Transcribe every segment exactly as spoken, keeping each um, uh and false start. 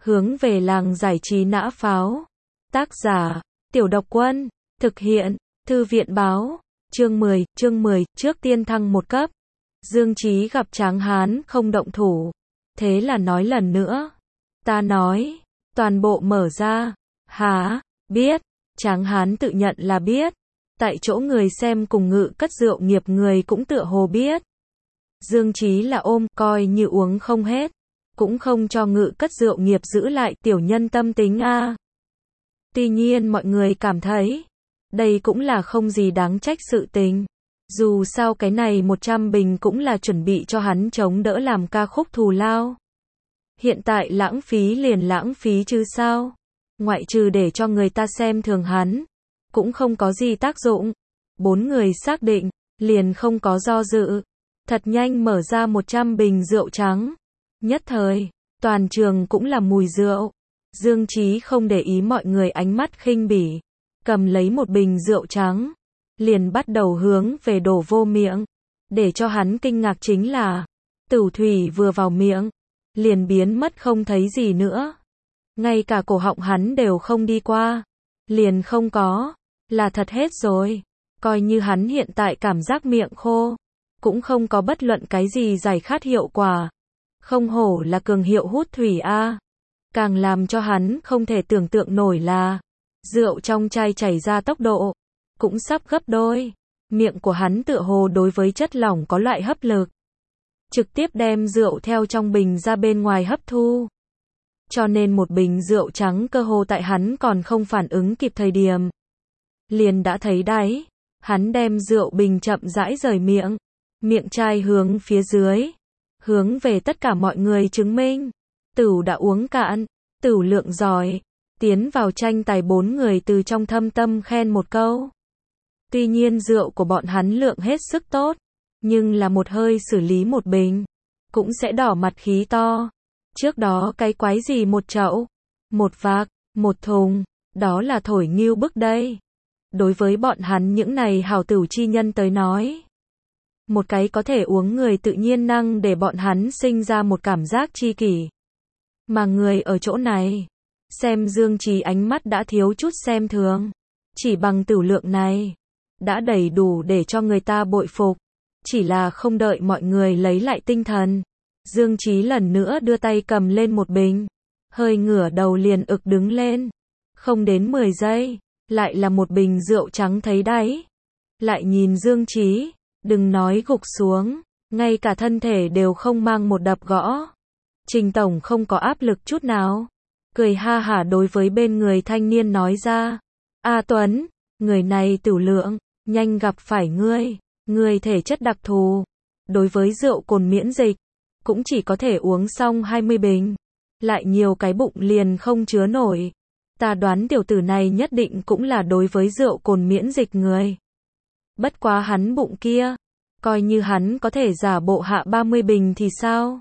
hướng về làng giải trí nã pháo. Tác giả, Tiểu Độc Quân, thực hiện, Thư viện báo, chương mười, chương mười, trước tiên thăng một cấp. Dương Chí gặp Tráng Hán không động thủ, thế là nói lần nữa. Ta nói, toàn bộ mở ra. Hả, biết, Tráng Hán tự nhận là biết. Tại chỗ người xem cùng Ngự Cất rượu nghiệp người cũng tựa hồ biết. Dương Chí là ôm, coi như uống không hết, cũng không cho Ngự Cất rượu nghiệp giữ lại tiểu nhân tâm tính a. Tuy nhiên mọi người cảm thấy, đây cũng là không gì đáng trách sự tình. Dù sao cái này một trăm bình cũng là chuẩn bị cho hắn chống đỡ làm ca khúc thù lao. Hiện tại lãng phí liền lãng phí chứ sao. Ngoại trừ để cho người ta xem thường hắn, cũng không có gì tác dụng. Bốn người xác định, liền không có do dự. Thật nhanh mở ra một trăm bình rượu trắng. Nhất thời, toàn trường cũng là mùi rượu. Dương Chí không để ý mọi người ánh mắt khinh bỉ, cầm lấy một bình rượu trắng, liền bắt đầu hướng về đổ vô miệng. Để cho hắn kinh ngạc chính là, tửu thủy vừa vào miệng, liền biến mất không thấy gì nữa. Ngay cả cổ họng hắn đều không đi qua, liền không có, là thật hết rồi. Coi như hắn hiện tại cảm giác miệng khô, cũng không có bất luận cái gì giải khát hiệu quả. Không hổ là cường hiệu hút thủy a. Càng làm cho hắn không thể tưởng tượng nổi là, rượu trong chai chảy ra tốc độ cũng sắp gấp đôi. Miệng của hắn tựa hồ đối với chất lỏng có loại hấp lực, trực tiếp đem rượu theo trong bình ra bên ngoài hấp thu. Cho nên một bình rượu trắng cơ hồ tại hắn còn không phản ứng kịp thời điểm, liền đã thấy đáy. Hắn đem rượu bình chậm rãi rời miệng, miệng chai hướng phía dưới, hướng về tất cả mọi người chứng minh, Tửu đã uống cạn, Tửu lượng giỏi. Tiến vào tranh tài bốn người từ trong thâm tâm khen một câu. Tuy nhiên rượu của bọn hắn lượng hết sức tốt, nhưng là một hơi xử lý một bình, cũng sẽ đỏ mặt khí to. Trước đó cái quái gì một chậu, một vạc, một thùng, đó là thổi ngưu bức đây. Đối với bọn hắn những này hảo tửu chi nhân tới nói, một cái có thể uống người tự nhiên năng để bọn hắn sinh ra một cảm giác chi kỷ. Mà người ở chỗ này, xem Dương Chí ánh mắt đã thiếu chút xem thường. Chỉ bằng tửu lượng này, đã đầy đủ để cho người ta bội phục. Chỉ là không đợi mọi người lấy lại tinh thần, Dương Chí lần nữa đưa tay cầm lên một bình, hơi ngửa đầu liền ực đứng lên. Không đến mười giây, lại là một bình rượu trắng thấy đáy. Lại nhìn Dương Chí, đừng nói gục xuống, ngay cả thân thể đều không mang một đập gõ. Trình tổng không có áp lực chút nào, cười ha hả đối với bên người thanh niên nói ra. A Tuấn, người này tửu lượng, nhanh gặp phải ngươi, ngươi thể chất đặc thù, đối với rượu cồn miễn dịch, cũng chỉ có thể uống xong hai mươi bình, lại nhiều cái bụng liền không chứa nổi. Ta đoán tiểu tử này nhất định cũng là đối với rượu cồn miễn dịch người. Bất quá hắn bụng kia, coi như hắn có thể giả bộ hạ ba mươi bình thì sao?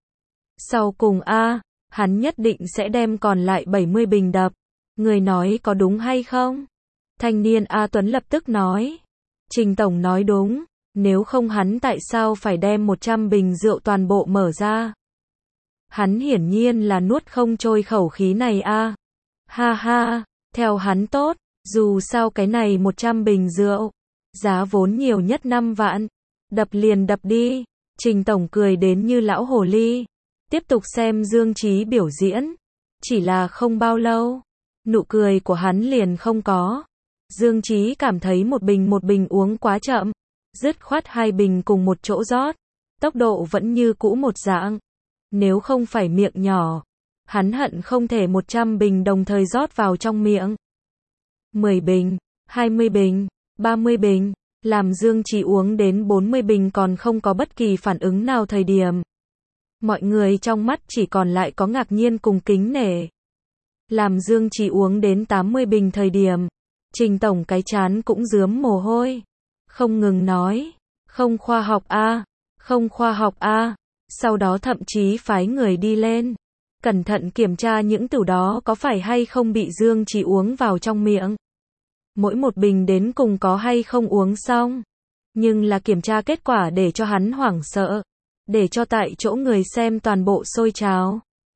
Sau cùng a, hắn nhất định sẽ đem còn lại bảy mươi bình đập. Người nói có đúng hay không? Thanh niên A Tuấn lập tức nói. Trình tổng nói đúng, nếu không hắn tại sao phải đem một trăm bình rượu toàn bộ mở ra? Hắn hiển nhiên là nuốt không trôi khẩu khí này a. Ha ha, theo hắn tốt, dù sao cái này một trăm bình rượu, giá vốn nhiều nhất năm vạn, đập liền đập đi. Trình tổng cười đến như lão hồ ly, tiếp tục xem Dương Chí biểu diễn. Chỉ là không bao lâu, nụ cười của hắn liền không có. Dương Chí cảm thấy một bình một bình uống quá chậm, dứt khoát hai bình cùng một chỗ rót, tốc độ vẫn như cũ một dạng. Nếu không phải miệng nhỏ, hắn hận không thể một trăm bình đồng thời rót vào trong miệng. mười bình, hai mươi bình, ba mươi bình, làm Dương Chí uống đến bốn mươi bình còn không có bất kỳ phản ứng nào thời điểm. Mọi người trong mắt chỉ còn lại có ngạc nhiên cùng kính nể. Làm Dương Chí uống đến tám mươi bình thời điểm, Trình tổng cái chán cũng rướm mồ hôi, không ngừng nói, không khoa học a, không khoa học a. Sau đó thậm chí phái người đi lên, cẩn thận kiểm tra những tửu đó có phải hay không bị Dương Chí uống vào trong miệng. Mỗi một bình đến cùng có hay không uống xong. Nhưng là kiểm tra kết quả để cho hắn hoảng sợ, để cho tại chỗ người xem toàn bộ sôi trào.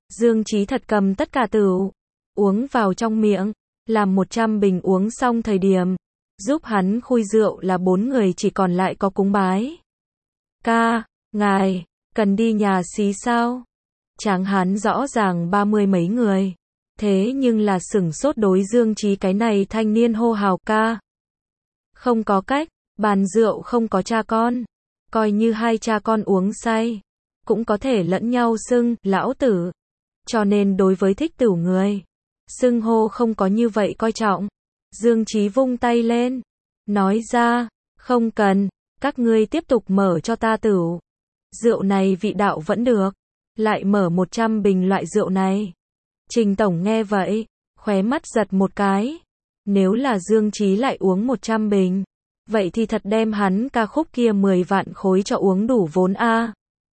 Dương Chí thật cầm tất cả tửu, uống vào trong miệng, làm một trăm bình uống xong thời điểm, giúp hắn khui rượu là bốn người chỉ còn lại có cúng bái. Ca, ngài, cần đi nhà xí sao? Tráng hán rõ ràng ba mươi mấy người, thế nhưng là sửng sốt đối Dương Chí cái này thanh niên hô hào ca. Không có cách, bàn rượu không có cha con, coi như hai cha con uống say, cũng có thể lẫn nhau xưng lão tử. Cho nên đối với thích tửu người, xưng hô không có như vậy coi trọng. Dương Chí vung tay lên, nói ra, không cần, các ngươi tiếp tục mở cho ta tửu. Rượu này vị đạo vẫn được, lại mở một trăm bình loại rượu này. Trình tổng nghe vậy, khóe mắt giật một cái. Nếu là Dương Chí lại uống một trăm bình, vậy thì thật đem hắn ca khúc kia mười vạn khối cho uống đủ vốn a.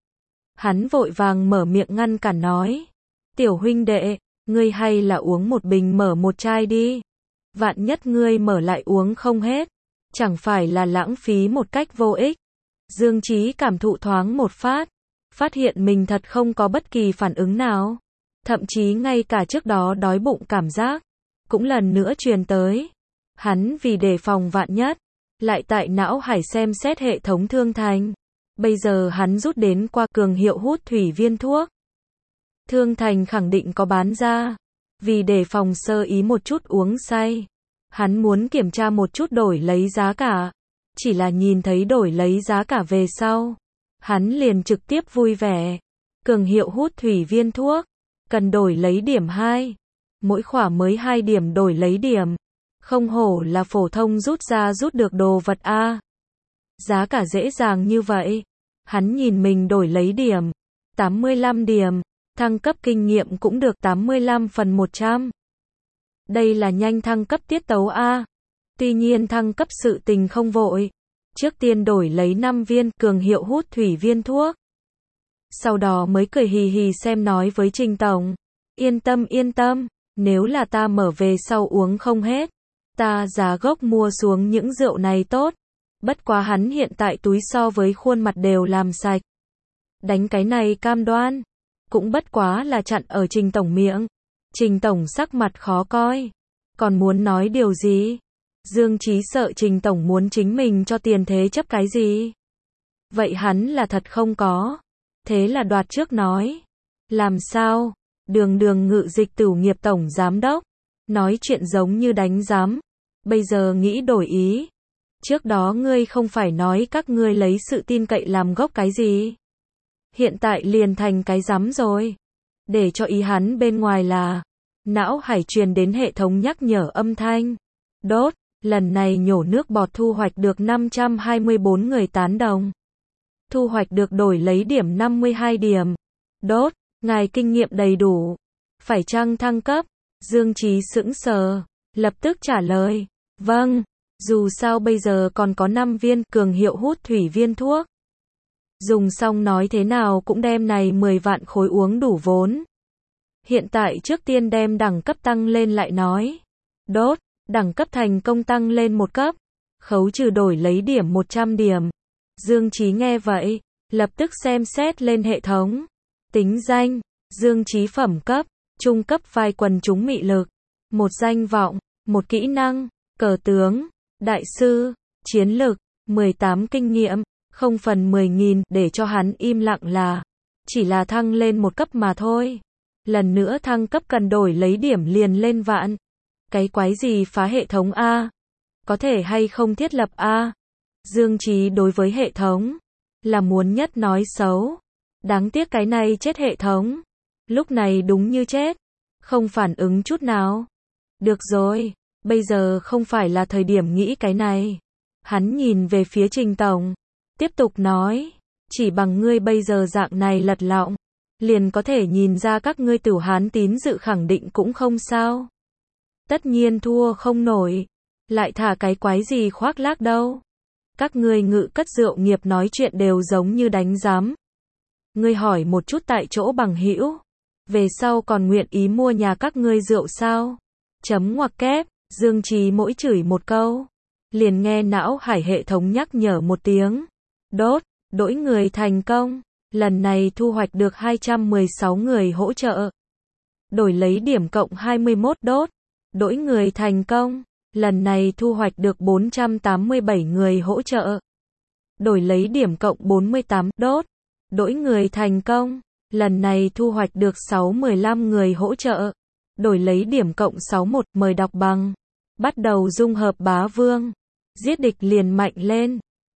Hắn vội vàng mở miệng ngăn cản nói, tiểu huynh đệ, ngươi hay là uống một bình mở một chai đi. Vạn nhất ngươi mở lại uống không hết, chẳng phải là lãng phí một cách vô ích. Dương Chí cảm thụ thoáng một phát, phát hiện mình thật không có bất kỳ phản ứng nào. Thậm chí ngay cả trước đó đói bụng cảm giác, cũng lần nữa truyền tới. Hắn vì đề phòng vạn nhất, lại tại não hải xem xét hệ thống Thương Thành. Bây giờ hắn rút đến qua cường hiệu hút thủy viên thuốc. Thương Thành khẳng định có bán ra. Vì đề phòng sơ ý một chút uống say, hắn muốn kiểm tra một chút đổi lấy giá cả. Chỉ là nhìn thấy đổi lấy giá cả về sau, hắn liền trực tiếp vui vẻ. Cường hiệu hút thủy viên thuốc, cần đổi lấy điểm hai. Mỗi khỏa mới hai điểm đổi lấy điểm. Không hổ là phổ thông rút ra rút được đồ vật a. Giá cả dễ dàng như vậy. Hắn nhìn mình đổi lấy điểm. tám mươi lăm điểm. Thăng cấp kinh nghiệm cũng được tám mươi lăm phần một trăm. Đây là nhanh thăng cấp tiết tấu a. Tuy nhiên thăng cấp sự tình không vội. Trước tiên đổi lấy năm viên cường hiệu hút thủy viên thuốc. Sau đó mới cười hì hì xem nói với Trình tổng. Yên tâm yên tâm, nếu là ta mở về sau uống không hết, ta giá gốc mua xuống những rượu này tốt. Bất quá hắn hiện tại túi so với khuôn mặt đều làm sạch. Đánh cái này cam đoan, cũng bất quá là chặn ở Trình tổng miệng. Trình tổng sắc mặt khó coi, còn muốn nói điều gì? Dương Chí sợ Trình tổng muốn chính mình cho tiền thế chấp cái gì? Vậy hắn là thật không có. Thế là đoạt trước nói. Làm sao? Đường đường ngự dịch tửu nghiệp tổng giám đốc, nói chuyện giống như đánh giám. Bây giờ nghĩ đổi ý. Trước đó ngươi không phải nói các ngươi lấy sự tin cậy làm gốc cái gì? Hiện tại liền thành cái giám rồi. Để cho ý hắn bên ngoài là, não hải truyền đến hệ thống nhắc nhở âm thanh. Đốt, lần này nhổ nước bọt thu hoạch được năm trăm hai mươi bốn người tán đồng. Thu hoạch được đổi lấy điểm năm mươi hai điểm. Đốt, ngài kinh nghiệm đầy đủ. Phải chăng thăng cấp? Dương Chí sững sờ, lập tức trả lời. Vâng, dù sao bây giờ còn có năm viên cường hiệu hút thủy viên thuốc. Dùng xong nói thế nào cũng đem này mười vạn khối uống đủ vốn. Hiện tại trước tiên đem đẳng cấp tăng lên lại nói. Đốt, đẳng cấp thành công tăng lên một cấp. Khấu trừ đổi lấy điểm một trăm điểm. Dương Chí nghe vậy, lập tức xem xét lên hệ thống. Tính danh, Dương Chí phẩm cấp, trung cấp vai quần chúng mị lực. Một danh vọng, một kỹ năng, cờ tướng, đại sư, chiến lực, mười tám kinh nghiệm, không phần mười nghìn để cho hắn im lặng là. Chỉ là thăng lên một cấp mà thôi. Lần nữa thăng cấp cần đổi lấy điểm liền lên vạn. Cái quái gì phá hệ thống A? Có thể hay không thiết lập A? Dương Chí đối với hệ thống là muốn nhất nói xấu. Đáng tiếc cái này chết hệ thống. Lúc này đúng như chết. Không phản ứng chút nào. Được rồi, bây giờ không phải là thời điểm nghĩ cái này. Hắn nhìn về phía Trình tổng, tiếp tục nói, chỉ bằng ngươi bây giờ dạng này lật lọng, liền có thể nhìn ra các ngươi Tửu Hán tín dự khẳng định cũng không sao. Tất nhiên thua không nổi, lại thả cái quái gì khoác lác đâu. Các ngươi ngự cất rượu nghiệp nói chuyện đều giống như đánh giám. Ngươi hỏi một chút tại chỗ bằng hữu, về sau còn nguyện ý mua nhà các ngươi rượu sao? Chấm ngoặc kép, Dương Chí mỗi chửi một câu, liền nghe não hải hệ thống nhắc nhở một tiếng. Đốt, đổi người thành công, lần này thu hoạch được hai trăm mười sáu người hỗ trợ. đổi lấy điểm cộng hai mươi mốt đốt. Đổi người thành công. Lần này thu hoạch được bốn trăm tám mươi bảy người hỗ trợ. Đổi lấy điểm cộng bốn mươi tám đốt. Đổi người thành công. Lần này thu hoạch được sáu trăm mười lăm người hỗ trợ. Đổi lấy điểm cộng sáu mươi mốt. Mời đọc bằng. Bắt đầu dung hợp bá vương. Giết địch liền mạnh lên.